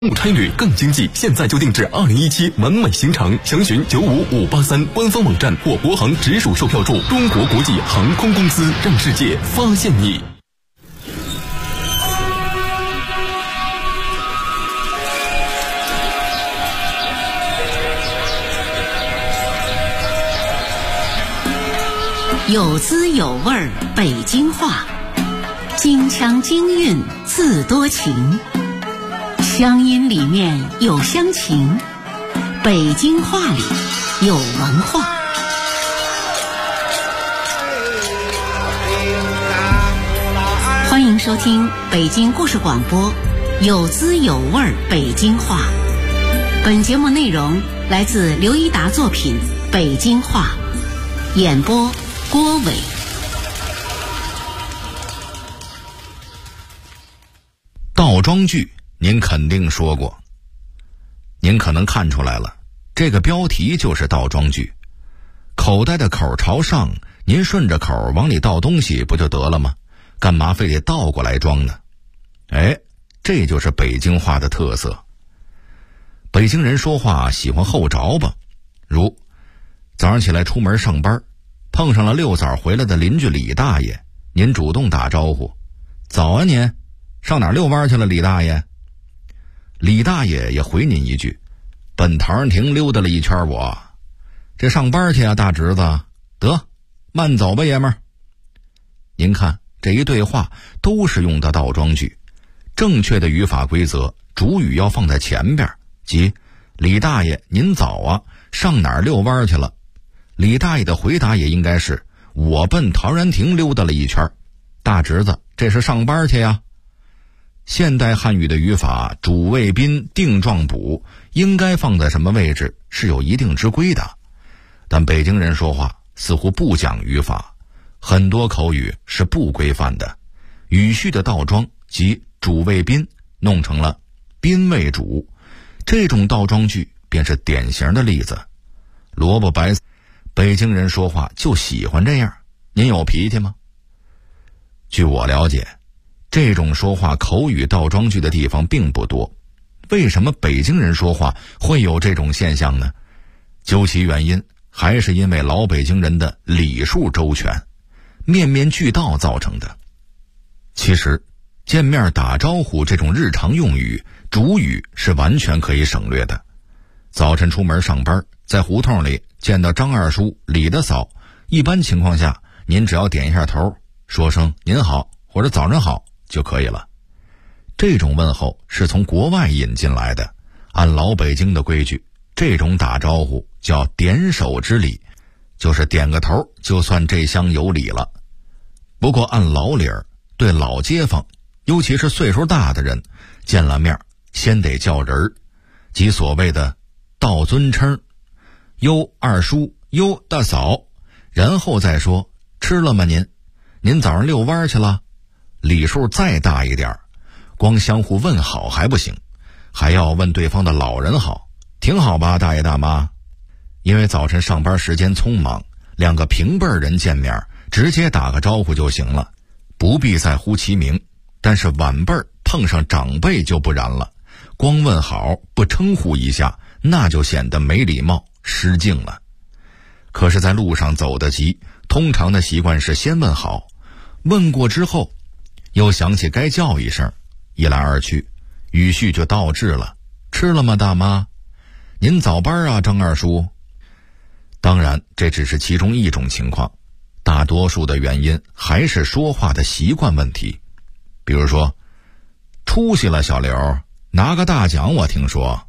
午餐旅更经济，现在就定制2017完美行程，详询95583官方网站或国航直属售票处。中国国际航空公司，让世界发现你。 有滋有味儿北京话，京腔京韵字多情，乡音里面有乡情，北京话里有文化。欢迎收听北京故事广播，有滋有味儿北京话。本节目内容来自刘一达作品《北京话》，演播郭伟。 倒装句您肯定说过，您可能看出来了，这个标题就是倒装句。口袋的口朝上，您顺着口往里倒东西不就得了吗？干嘛非得倒过来装呢？这就是北京话的特色。北京人说话喜欢后着吧，如早上起来出门上班，碰上了遛早回来的邻居李大爷，您主动打招呼：早啊您，上哪儿遛弯去了李大爷？李大爷也回您一句：奔陶然亭溜达了一圈我，这上班去啊大侄子，得慢走吧爷们儿。您看这一对话都是用的倒装句，正确的语法规则，主语要放在前边，即李大爷您早啊，上哪儿遛弯去了？李大爷的回答也应该是：我奔陶然亭溜达了一圈，大侄子这是上班去呀。现代汉语的语法主谓宾定状补应该放在什么位置是有一定之规的，但北京人说话似乎不讲语法，很多口语是不规范的，语序的倒装即主谓宾弄成了宾谓主，这种倒装句便是典型的例子。萝卜白菜，北京人说话就喜欢这样，您有脾气吗？据我了解，这种说话口语倒装句的地方并不多。为什么北京人说话会有这种现象呢？究其原因，还是因为老北京人的礼数周全，面面俱到造成的。其实见面打招呼这种日常用语，主语是完全可以省略的。早晨出门上班，在胡同里见到张二叔、李大嫂，一般情况下您只要点一下头，说声您好或者早上好就可以了。这种问候是从国外引进来的，按老北京的规矩，这种打招呼叫点手之礼，就是点个头就算这厢有礼了。不过按老理儿，对老街坊，尤其是岁数大的人，见了面先得叫人儿，即所谓的道尊称，哟二叔，哟大嫂，然后再说吃了吗您？您早上遛弯去了？礼数再大一点，光相互问好还不行，还要问对方的老人好，挺好吧大爷大妈？因为早晨上班时间匆忙，两个平辈人见面直接打个招呼就行了，不必再呼其名。但是晚辈碰上长辈就不然了，光问好不称呼一下，那就显得没礼貌失敬了。可是在路上走得急，通常的习惯是先问好，问过之后又想起该叫一声，一来二去语序就倒置了。吃了吗大妈？您早班啊张二叔？当然这只是其中一种情况，大多数的原因还是说话的习惯问题。比如说，出息了小刘，拿个大奖我听说。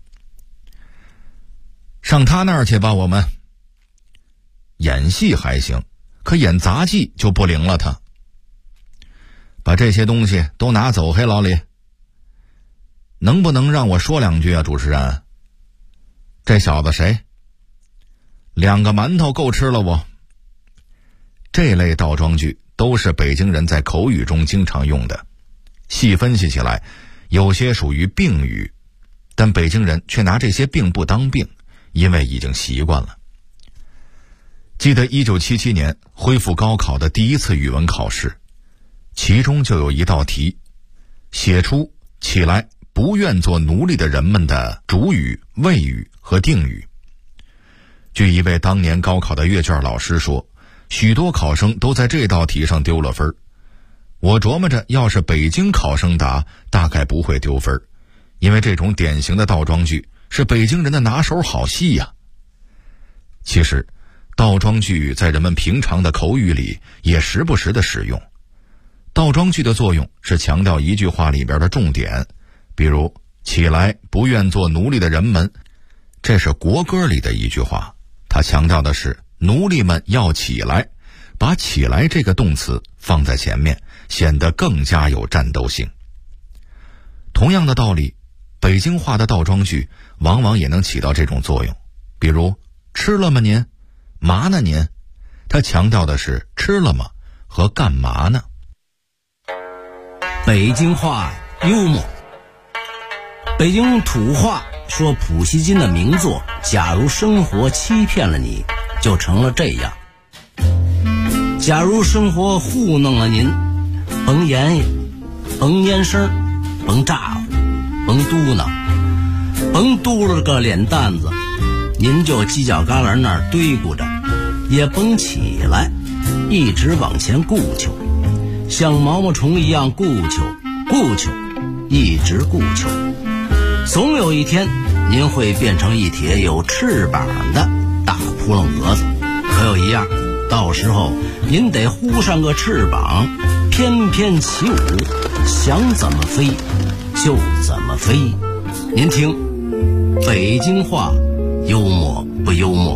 上他那儿去吧我们。演戏还行，可演杂技就不灵了他。把这些东西都拿走黑老李。能不能让我说两句啊主持人？这小子谁？2个馒头够吃了我。这类倒装句都是北京人在口语中经常用的，细分析起来有些属于病语，但北京人却拿这些病不当病，因为已经习惯了。记得1977年恢复高考的第一次语文考试，其中就有一道题，写出起来不愿做奴隶的人们的主语、谓语和定语。据一位当年高考的阅卷老师说，许多考生都在这道题上丢了分。我琢磨着，要是北京考生答，大概不会丢分，因为这种典型的倒装句是北京人的拿手好戏呀。其实，倒装句在人们平常的口语里也时不时的使用。倒装句的作用是强调一句话里边的重点，比如起来，不愿做奴隶的人们，这是国歌里的一句话，它强调的是奴隶们要起来，把起来这个动词放在前面，显得更加有战斗性。同样的道理，北京话的倒装句往往也能起到这种作用，比如吃了吗您？嘛呢您？它强调的是吃了吗和干嘛呢？ 北京话幽默。北京土话说普希金的名作《假如生活欺骗了你》就成了这样。假如生活糊弄了您，甭言语，甭烟声，甭咋呼，甭嘟囔，甭嘟了个脸蛋子，您就犄角旮旯那儿堆咕着，也甭起来，一直往前顾求，像毛毛虫一样顾求，一直顾求。总有一天，您会变成一帖有翅膀的大扑棱蛾子。可有一样，到时候您得呼上个翅膀，翩翩起舞，想怎么飞就怎么飞。您听，北京话幽默不幽默？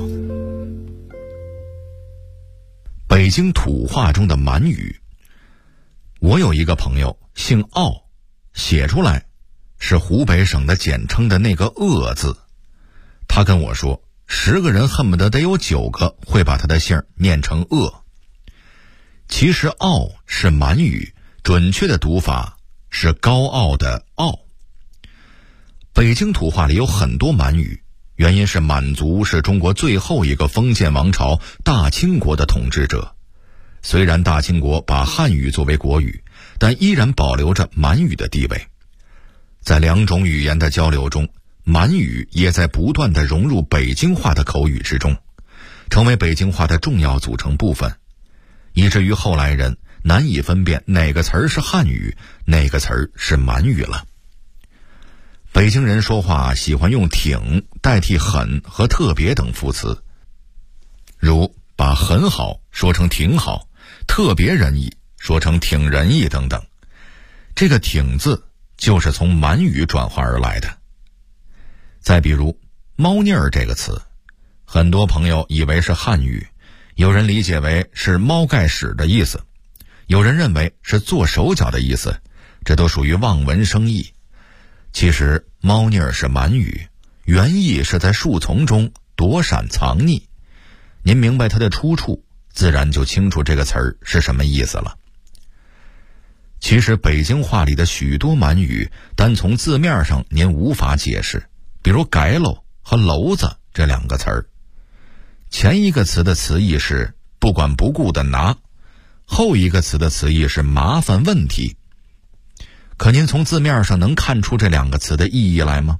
北京土话中的满语。我有一个朋友姓奥，写出来是湖北省的简称的那个鄂字。他跟我说，10个人恨不得有9个会把他的姓念成鄂。其实傲是满语，准确的读法是高傲的傲。北京土话里有很多满语，原因是满族是中国最后一个封建王朝大清国的统治者。虽然大清国把汉语作为国语，但依然保留着满语的地位。在2种语言的交流中，满语也在不断地融入北京话的口语之中，成为北京话的重要组成部分，以至于后来人难以分辨哪个词儿是汉语，哪个词儿是满语了。北京人说话喜欢用挺代替很和特别等副词，如把很好说成挺好，特别仁义说成挺仁义等等。这个挺字就是从满语转化而来的。再比如猫腻儿这个词，很多朋友以为是汉语，有人理解为是猫盖屎的意思，有人认为是做手脚的意思，这都属于望文生义。其实猫腻儿是满语，原意是在树丛中躲闪藏匿。您明白它的出处，自然就清楚这个词儿是什么意思了。其实北京话里的许多满语，单从字面上您无法解释，比如改喽和篓子这2个词儿。前一个词的词义是不管不顾的拿，后一个词的词义是麻烦问题。可您从字面上能看出这2个词的意义来吗？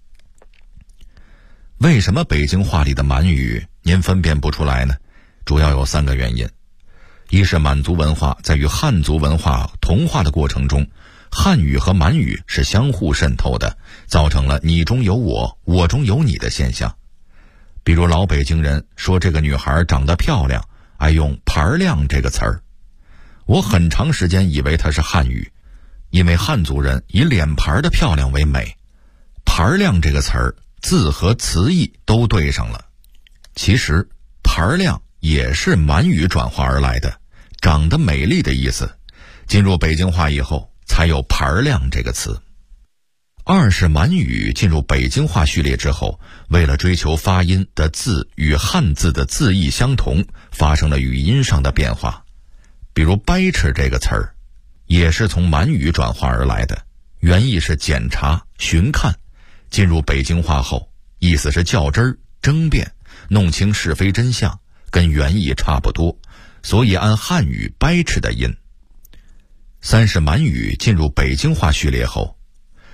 为什么北京话里的满语您分辨不出来呢？主要有3个原因。一是满族文化在与汉族文化同化的过程中，汉语和满语是相互渗透的，造成了你中有我，我中有你的现象。比如老北京人说这个女孩长得漂亮，爱用盘亮这个词儿。我很长时间以为它是汉语，因为汉族人以脸盘的漂亮为美。盘亮这个词儿字和词义都对上了。其实盘亮也是满语转化而来的，长得美丽的意思，进入北京话以后才有盘亮这个词。二是满语进入北京话序列之后，为了追求发音的字与汉字的字义相同，发生了语音上的变化。比如掰扯这个词儿也是从满语转化而来的，原意是检查寻看，进入北京话后意思是较真儿争辩，弄清是非真相，跟原意差不多，所以按汉语掰扯的音。三是满语进入北京话序列后，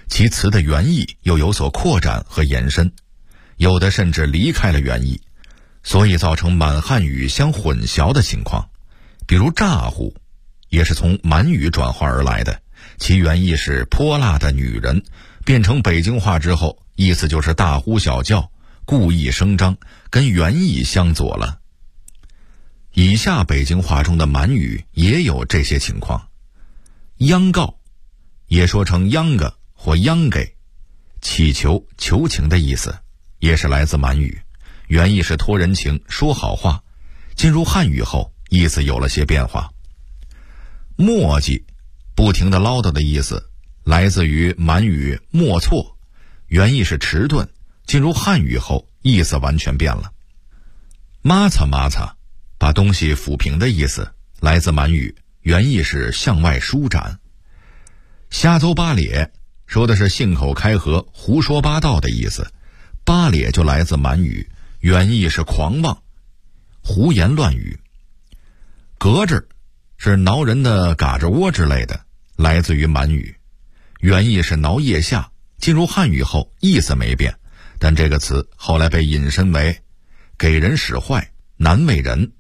其词的原意又有所扩展和延伸，有的甚至离开了原意，所以造成满汉语相混淆的情况。比如咋呼也是从满语转化而来的，其原意是泼辣的女人，变成北京话之后，意思就是大呼小叫，故意声张，跟原意相左了。以下北京话中的满语也有这些情况。央告也说成央个或央给，祈求求情的意思，也是来自满语，原意是托人情说好话，进入汉语后意思有了些变化。磨叽不停地唠叨的意思，来自于满语莫错，原意是迟钝，进入汉语后意思完全变了。抹擦抹擦把东西抚平的意思，来自满语，原意是向外舒展。瞎诌八咧说的是信口开河胡说八道的意思，八咧就来自满语，原意是狂妄胡言乱语。咯吱是挠人的嘎吱窝之类的，来自于满语，原意是挠腋下，进入汉语后意思没变，但这个词后来被引申为给人使坏，难为人。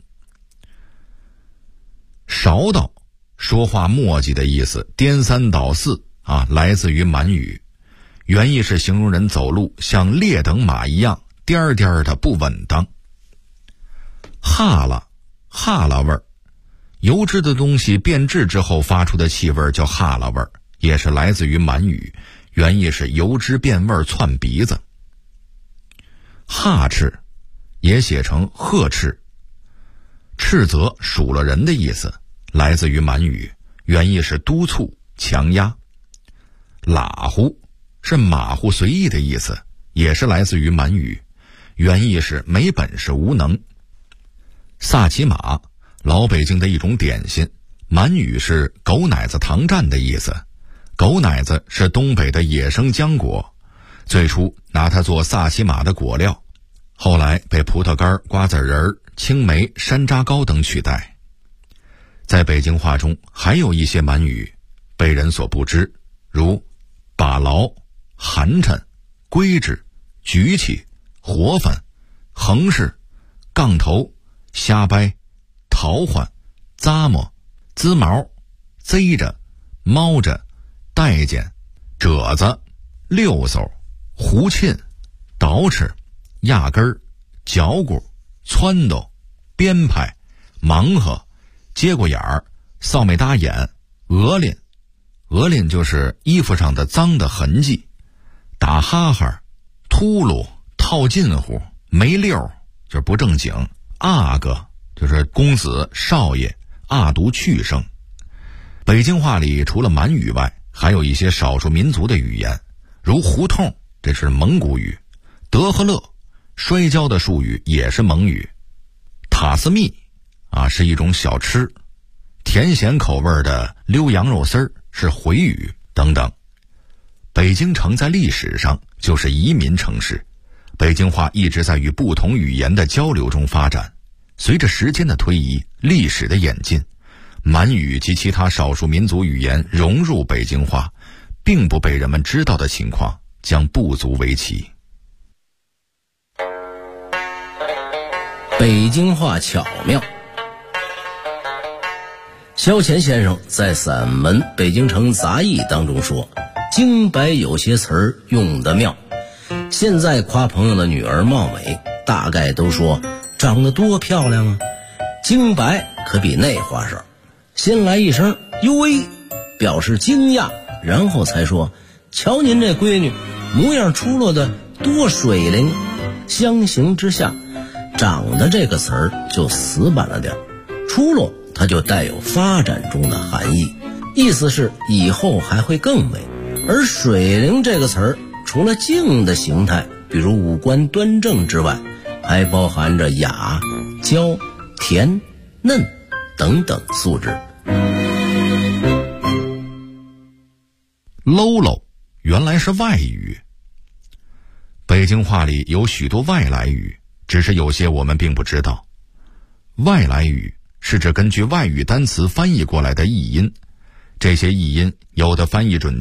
勺叨说话磨叽的意思，颠三倒四来自于满语，原意是形容人走路像劣等马一样颠颠的不稳当。哈喇哈喇味儿，油脂的东西变质之后发出的气味叫哈喇味儿，也是来自于满语，原意是油脂变味窜鼻子。哈斥也写成呵斥，斥责数了人的意思，来自于满语，原意是督促强压。拉呼是马虎随意的意思，也是来自于满语，原意是没本事无能。萨其马老北京的一种点心，满语是狗奶子糖蘸的意思。狗奶子是东北的野生浆果，最初拿它做萨其马的果料，后来被葡萄干、瓜子仁、青梅、山楂糕等取代。在北京话中还有一些满语被人所不知，如把牢、寒碜、规制、举起、活泛、横式、杠头、瞎掰、淘换、咂摸、滋毛、贼着、猫着、待见、褶子、溜嗖、胡沁、捯饬、压根儿、嚼骨、撺掇、编排、忙活、接过眼儿、扫眉搭眼、鹅脸，鹅脸就是衣服上的脏的痕迹，打哈哈、秃噜、套近乎、没溜就是不正经，阿哥就是公子少爷，阿读去声。北京话里除了满语外，还有一些少数民族的语言，如胡同，这是蒙古语；德和乐，摔跤的术语也是蒙语；塔斯密是一种小吃；甜咸口味的溜羊肉丝儿是回语等等。北京城在历史上就是移民城市，北京话一直在与不同语言的交流中发展。随着时间的推移，历史的演进，满语及其他少数民族语言融入北京话，并不被人们知道的情况将不足为奇。 北京话巧妙。萧乾先生在散文《北京城杂艺》当中说，京白有些词儿用得妙。现在夸朋友的女儿貌美，大概都说长得多漂亮啊。京白可比那话少，先来一声哟喂，表示惊讶，然后才说瞧您这闺女模样出落的多水灵。相形之下，长得这个词儿就死板了点，出落它就带有发展中的含义，意思是以后还会更美。而水灵这个词儿，除了静的形态，比如五官端正之外，还包含着雅、娇、甜、嫩等等素质。 喽喽原来是外语。北京话里有许多外来语，只是有些我们并不知道。外来语是指根据外语单词翻译过来的译音，这些译音有的翻译准确，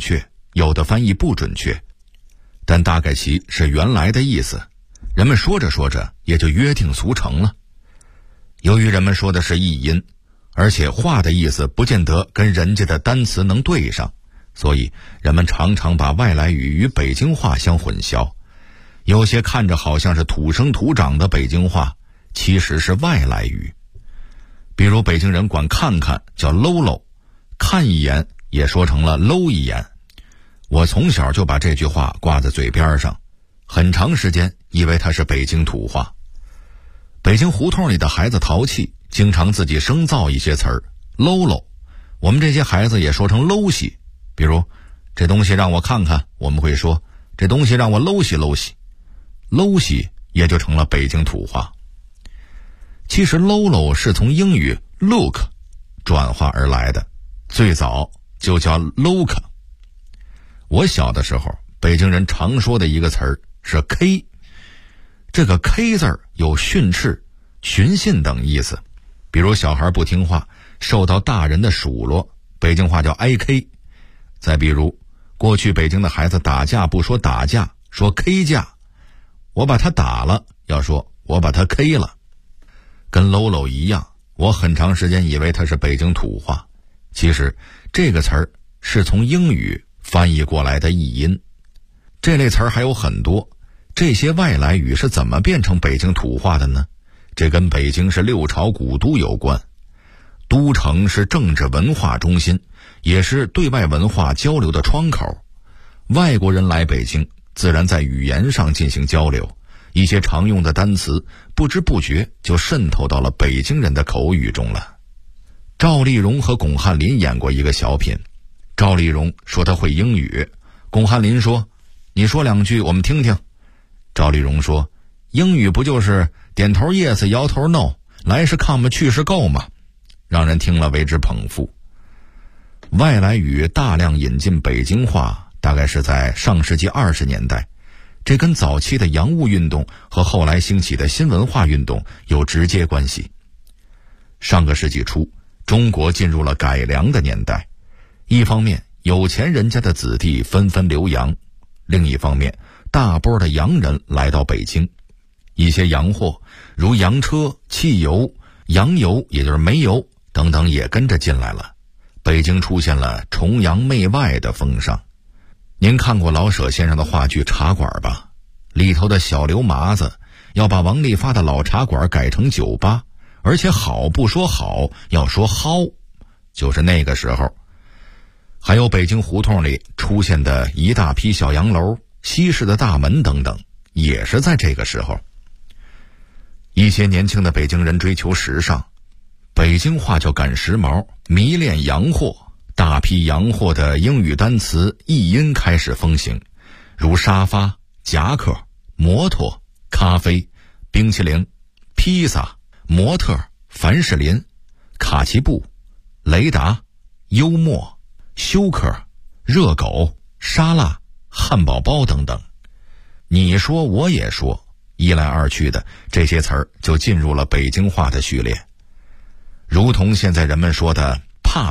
有的翻译不准确，但大概其是原来的意思，人们说着说着也就约定俗成了。由于人们说的是译音，而且话的意思不见得跟人家的单词能对上，所以人们常常把外来语与北京话相混淆。有些看着好像是土生土长的北京话，其实是外来语。比如北京人管看看叫搂搂，看一眼也说成了搂一眼。我从小就把这句话挂在嘴边上，很长时间以为它是北京土话。北京胡同里的孩子淘气，经常自己生造一些词儿，搂搂，我们这些孩子也说成搂西。比如这东西让我看看，我们会说这东西让我搂西搂西，搂西也就成了北京土话。其实搂搂是从英语 look 转化而来的，最早就叫 look。 我小的时候，北京人常说的一个词儿是 K， 这个 K 字儿有训斥、寻衅等意思。比如小孩不听话，受到大人的数落，北京话叫挨 K。 再比如过去北京的孩子打架不说打架，说 K 架，我把他打了，要说我把他 K 了。跟搂搂一样，我很长时间以为它是北京土话，其实这个词儿是从英语翻译过来的译音。这类词儿还有很多，这些外来语是怎么变成北京土话的呢？这跟北京是六朝古都有关。都城是政治文化中心，也是对外文化交流的窗口。外国人来北京，自然在语言上进行交流，一些常用的单词不知不觉就渗透到了北京人的口语中了。赵丽蓉和巩汉林演过一个小品，赵丽蓉说她会英语，巩汉林说你说两句我们听听。赵丽蓉说英语不就是点头 yes 摇头 no， 来是 come 去是 go 吗？让人听了为之捧腹。外来语大量引进北京话，大概是在上世纪20年代，这跟早期的洋务运动和后来兴起的新文化运动有直接关系。上个世纪初，中国进入了改良的年代，一方面有钱人家的子弟纷纷留洋，另一方面大波的洋人来到北京，一些洋货如洋车、汽油、洋油也就是煤油等等也跟着进来了，北京出现了崇洋媚外的风尚。您看过老舍先生的话剧《茶馆》吧？里头的小刘麻子要把王利发的老茶馆改成酒吧，而且好不说好，要说蒿，就是那个时候。还有北京胡同里出现的一大批小洋楼、西式的大门等等，也是在这个时候。一些年轻的北京人追求时尚，北京话就赶时髦，迷恋洋货，大批洋货的英语单词译音开始风行，如沙发、夹克、摩托、咖啡、冰淇淋、披萨、模特、凡士林、卡其布、雷达、幽默、休克、热狗、沙拉、汉堡包等等。你说我也说，一来二去的，这些词儿就进入了北京话的序列，如同现在人们说的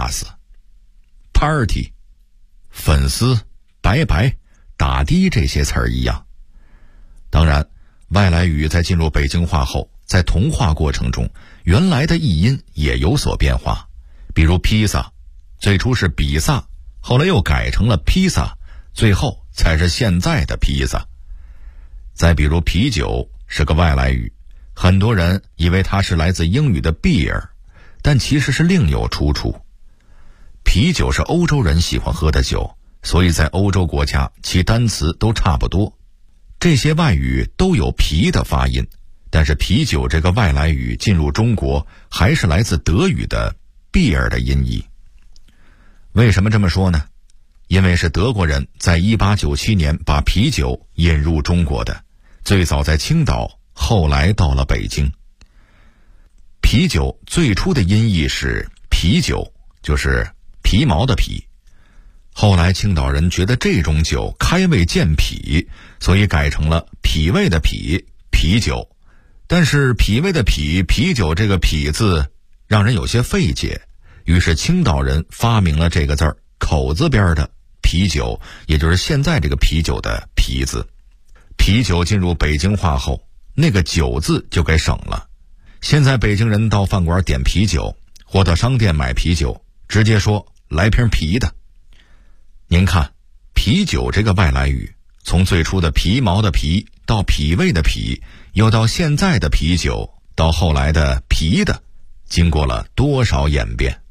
pass、party、粉丝、拜拜、打的这些词儿一样。当然，外来语在进入北京话后，在同化过程中，原来的译音也有所变化。比如披萨，最初是比萨，后来又改成了披萨，最后才是现在的披萨。再比如啤酒是个外来语，很多人以为它是来自英语的 beer， 但其实是另有出处。啤酒是欧洲人喜欢喝的酒，所以在欧洲国家其单词都差不多。这些外语都有啤的发音，但是啤酒这个外来语进入中国还是来自德语的 beer 的音译。为什么这么说呢？因为是德国人在1897年把啤酒引入中国的，最早在青岛，后来到了北京。啤酒最初的音译是啤酒，就是皮毛的皮。后来青岛人觉得这种酒开胃健脾，所以改成了脾胃的脾，啤酒。但是脾胃的脾，啤酒这个脾字让人有些费解，于是青岛人发明了这个字儿，口字边的啤酒，也就是现在这个啤酒的啤字。啤酒进入北京话后，那个酒字就给省了。现在北京人到饭馆点啤酒，或到商店买啤酒，直接说来瓶啤的。您看，啤酒这个外来语，从最初的皮毛的皮，到脾胃的脾，又到现在的啤酒，到后来的啤的，经过了多少演变？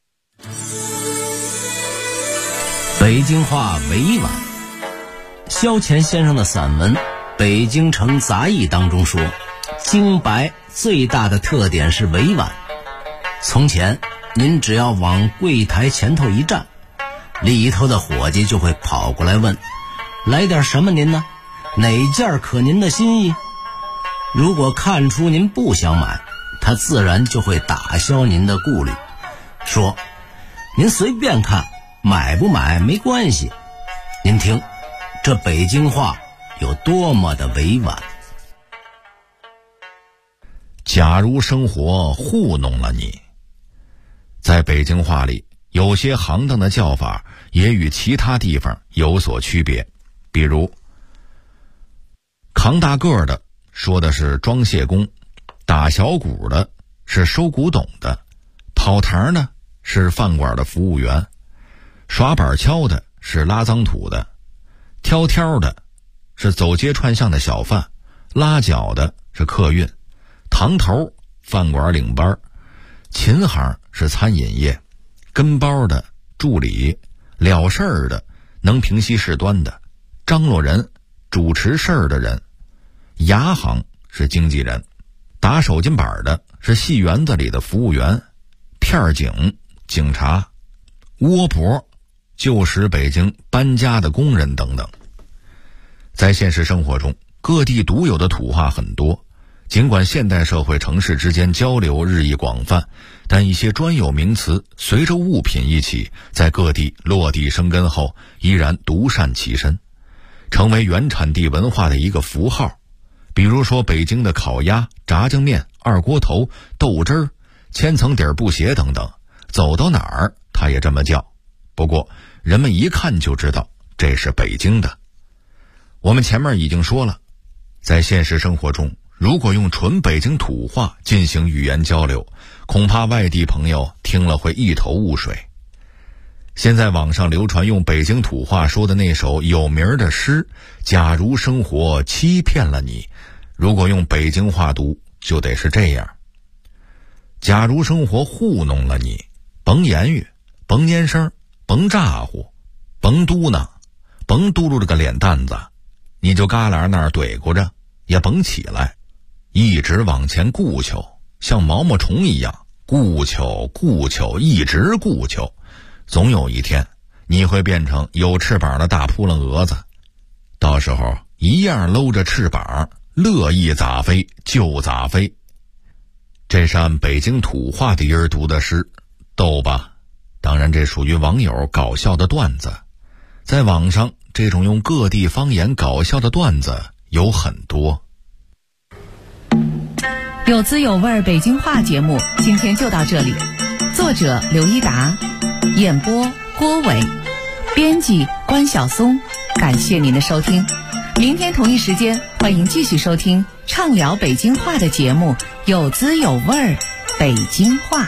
北京话委婉。萧乾先生的散文《北京城杂艺》当中说，京白最大的特点是委婉。从前您只要往柜台前头一站，里头的伙计就会跑过来问，来点什么您呢？哪件可您的心意？如果看出您不想买，他自然就会打消您的顾虑，说您随便看，买不买没关系。您听这北京话有多么的委婉。 假如生活糊弄了你，在北京话里，有些行当的叫法也与其他地方有所区别。比如扛大个的说的是装卸工，打小鼓的是收古董的，跑堂呢是饭馆的服务员，耍板敲的是拉脏土的，挑挑的是走街串巷的小贩，拉脚的是客运，堂头饭馆领班，琴行是餐饮业，跟包的助理，了事儿的能平息事端的，张罗人主持事儿的人，牙行是经纪人，打手巾板的是戏园子里的服务员，片警警察，窝婆旧时北京搬家的工人等等。在现实生活中，各地独有的土话很多，尽管现代社会城市之间交流日益广泛，但一些专有名词随着物品一起在各地落地生根后，依然独善其身，成为原产地文化的一个符号。比如说北京的烤鸭、炸酱面、二锅头、豆汁儿、千层底儿布鞋等等，走到哪儿它也这么叫。不过人们一看就知道这是北京的。我们前面已经说了，在现实生活中，如果用纯北京土话进行语言交流，恐怕外地朋友听了会一头雾水。现在网上流传用北京土话说的那首有名的诗《假如生活欺骗了你》，如果用北京话读就得是这样：假如生活糊弄了你，甭言语，甭拈声，甭咋呼，甭嘟囔，甭嘟噜这个脸蛋子，你就旮旯那儿怼咕着，也甭起来，一直往前顾求，像毛毛虫一样顾求顾求，一直顾求，总有一天你会变成有翅膀的大扑棱蛾子，到时候一样搂着翅膀，乐意咋飞就咋飞。这是按北京土话的音儿读的诗，逗吧？当然这属于网友搞笑的段子。在网上这种用各地方言搞笑的段子有很多。 有滋有味北京话节目今天就到这里，作者刘一达，演播郭伟，编辑关晓松，感谢您的收听。明天同一时间欢迎继续收听畅聊北京话的节目，有滋有味北京话。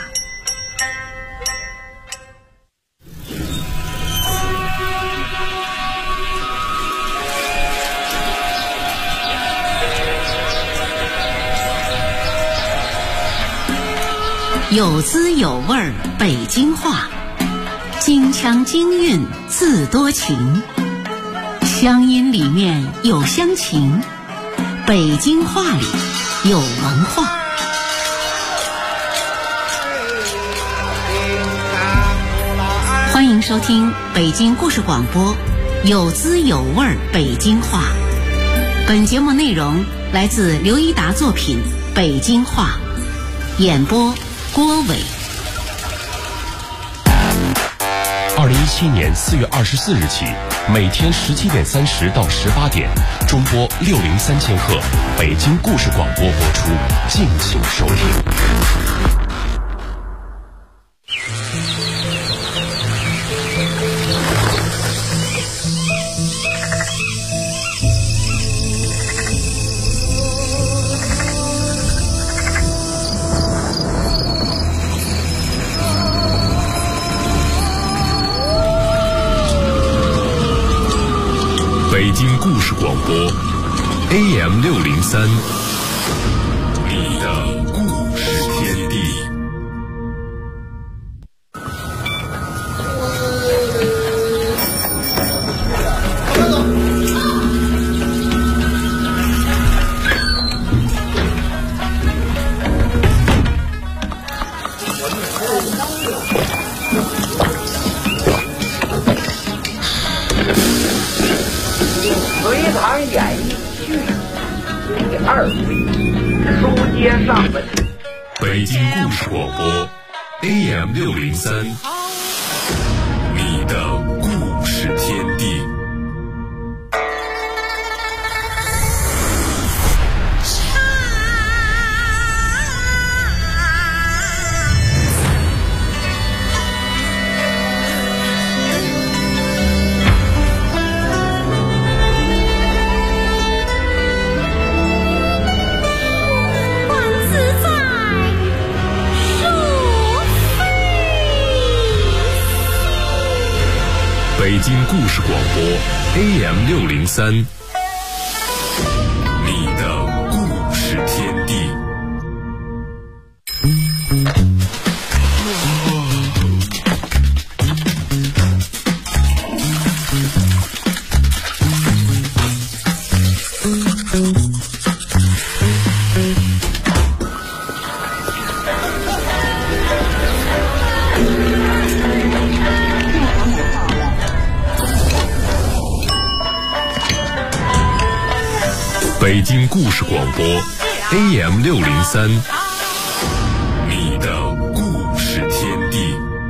有滋有味北京话，京腔京韵自多情，乡音里面有乡情，北京话里有文化。欢迎收听北京故事广播，有滋有味北京话。本节目内容来自刘一达作品《北京话》，演播郭伟。 2017年4月24日起，每天17点30到18点，中波603千赫，北京故事广播播出，敬请收听。 京故事广播 AM603， 你的故事天地。 隋唐演义序第2回，书接上文。 北京故事广播 AM603， 你的故事天地。北京故事广播 AM603， 你的故事天地。北京故事广播 AM603， 你的故事天地。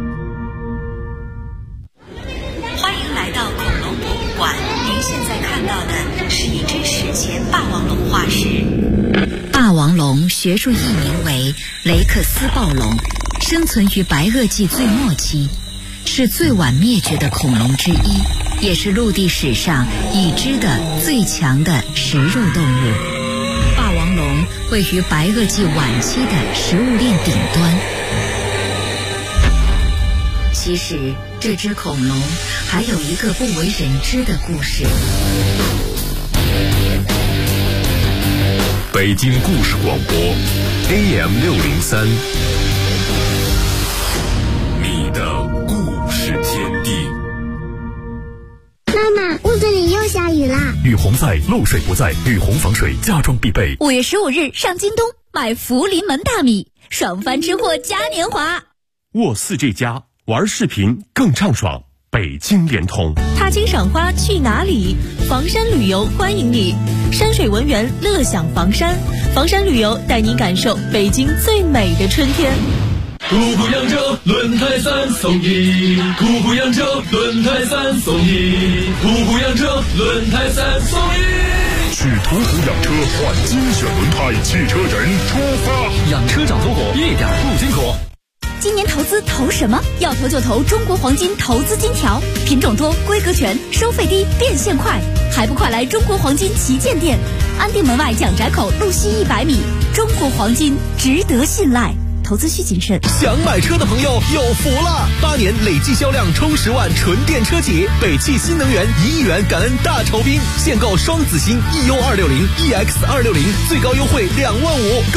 欢迎来到恐龙博物馆，您现在看到的是一只史前霸王龙化石。霸王龙学术译名为雷克斯暴龙，生存于白垩纪最末期，是最晚灭绝的恐龙之一，也是陆地史上已知的最强的食肉动物。霸王龙位于白垩纪晚期的食物链顶端。其实这只恐龙还有一个不为人知的故事。 北京故事广播 AM603， 你的故事天地。 妈妈，屋子里又下雨啦！ 雨洪在，漏水不在，雨洪防水家装必备。 5月15日上京东买福临门大米，爽翻吃货嘉年华。 沃4G+玩视频更畅爽，北京联通。 踏青赏花去哪里？房山旅游欢迎你，山水文园乐享房山，房山旅游带你感受北京最美的春天。 途虎扬州轮胎3送1，途虎扬州轮胎3送1，途虎扬州轮胎3送1。 去途虎养车换精选轮胎，汽车人出发。 养车找途虎一点不辛苦。 今年投资投什么？要投就投中国黄金投资金条，品种多，规格全，收费低，变现快，还不快来中国黄金旗舰店，安定门外蒋宅口路西100米。中国黄金值得信赖，投资需谨慎。 想买车的朋友有福了！8年累计销量冲10万纯电车企，北汽新能源1亿元感恩大酬宾，现购双子星 EU260、EX260，最高优惠2万5。